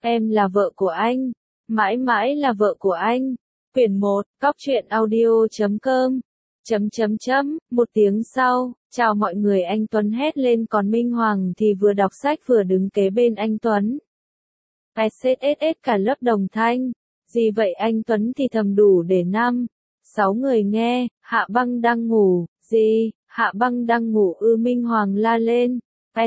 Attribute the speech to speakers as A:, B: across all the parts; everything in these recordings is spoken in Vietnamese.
A: Em là vợ của anh. Mãi mãi là vợ của anh. Quyển 1, Cóc truyện audio.com. Một tiếng sau, chào mọi người, anh Tuấn hét lên, còn Minh Hoàng thì vừa đọc sách vừa đứng kế bên anh Tuấn. SSSS cả lớp đồng thanh. Gì vậy anh Tuấn thì thầm đủ để 6 người nghe. Hạ Băng đang ngủ. Gì? Hạ Băng đang ngủ ư? Minh Hoàng la lên.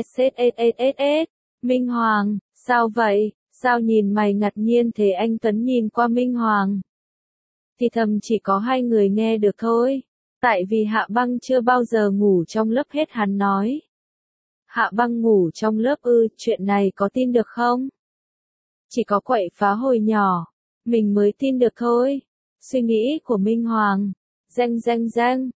A: SSSS. Minh Hoàng, sao vậy? Sao nhìn mày ngạc nhiên thế? Anh Tuấn nhìn qua Minh Hoàng. Thì thầm chỉ có 2 người nghe được thôi. Tại vì Hạ Băng chưa bao giờ ngủ trong lớp hết, hắn nói. Hạ Băng ngủ trong lớp ư? Chuyện này có tin được không? Chỉ có quậy phá hồi nhỏ, mình mới tin được thôi. Suy nghĩ của Minh Hoàng. Reng,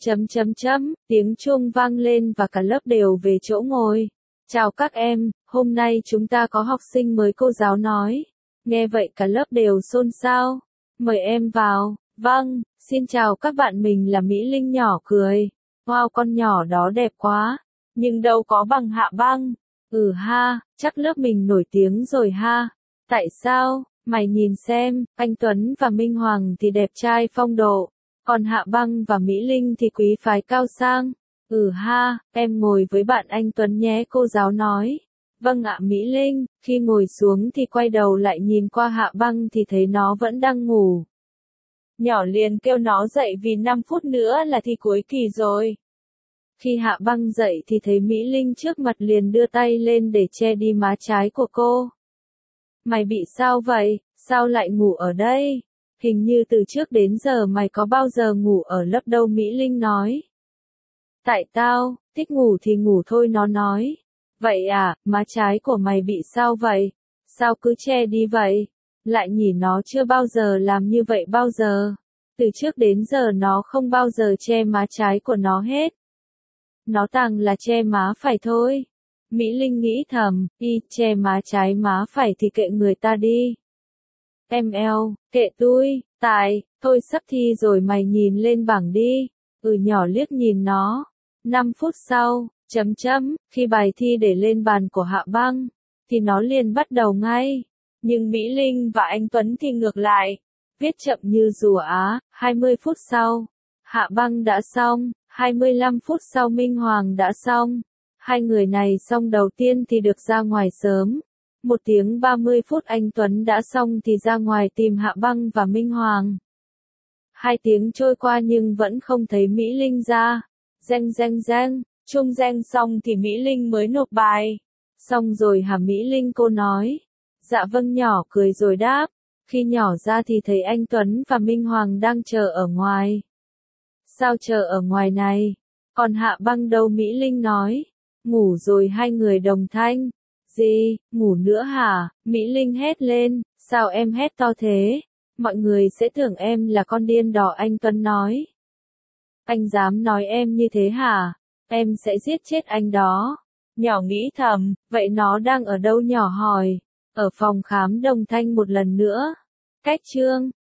A: tiếng chuông vang lên và cả lớp đều về chỗ ngồi. Chào các em, hôm nay chúng ta có học sinh mới, cô giáo nói. Nghe vậy cả lớp đều xôn xao. Mời em vào. Vâng, xin chào các bạn, mình là Mỹ Linh. Nhỏ cười. Wow, con nhỏ đó đẹp quá. Nhưng đâu có bằng Hạ Băng. Ừ ha, chắc lớp mình nổi tiếng rồi ha. Tại sao? Mày nhìn xem, anh Tuấn và Minh Hoàng thì đẹp trai phong độ. Còn Hạ Băng và Mỹ Linh thì quý phái cao sang. Ừ ha, em ngồi với bạn anh Tuấn nhé, cô giáo nói. Vâng ạ Mỹ Linh. Khi ngồi xuống thì quay đầu lại nhìn qua Hạ Băng thì thấy nó vẫn đang ngủ. Nhỏ liền kêu nó dậy vì 5 phút nữa là thi cuối kỳ rồi. Khi Hạ Băng dậy thì thấy Mỹ Linh trước mặt, liền đưa tay lên để che đi má trái của cô. Mày bị sao vậy? Sao lại ngủ ở đây? Hình như từ trước đến giờ mày có bao giờ ngủ ở lớp đâu, Mỹ Linh nói. Tại tao, thích ngủ thì ngủ thôi, nó nói. Vậy à, má trái của mày bị sao vậy? Sao cứ che đi vậy? Lại nhìn nó chưa bao giờ làm như vậy bao giờ. Từ trước đến giờ nó không bao giờ che má trái của nó hết. Nó tàng là che má phải thôi. Mỹ Linh nghĩ thầm, che má trái má phải thì kệ người ta đi. Em eo, kệ tui, thôi sắp thi rồi, mày nhìn lên bảng đi. Nhỏ liếc nhìn nó. 5 phút sau, khi bài thi để lên bàn của Hạ Băng, thì nó liền bắt đầu ngay. Nhưng Mỹ Linh và anh Tuấn thì ngược lại. Viết chậm như rùa á. 20 phút sau, Hạ Băng đã xong. 25 phút sau Minh Hoàng đã xong. 2 người này xong đầu tiên thì được ra ngoài sớm. 1 tiếng 30 phút anh Tuấn đã xong thì ra ngoài tìm Hạ Băng và Minh Hoàng. 2 tiếng trôi qua nhưng vẫn không thấy Mỹ Linh ra. Reng, chuông reng xong thì Mỹ Linh mới nộp bài. Xong rồi hả Mỹ Linh, cô nói. Dạ vâng, nhỏ cười rồi đáp. Khi nhỏ ra thì thấy anh Tuấn và Minh Hoàng đang chờ ở ngoài. Sao chờ ở ngoài này? Còn Hạ Băng đâu? Mỹ Linh nói. Ngủ rồi. 2 người đồng thanh. Gì, ngủ nữa hả? Mỹ Linh hét lên. Sao em hét to thế? Mọi người sẽ tưởng em là con điên đỏ, anh Tuấn nói. Anh dám nói em như thế hả? Em sẽ giết chết anh đó. Nhỏ nghĩ thầm, vậy nó đang ở đâu? Nhỏ hỏi. Ở phòng khám, đồng thanh một lần nữa. Cách chương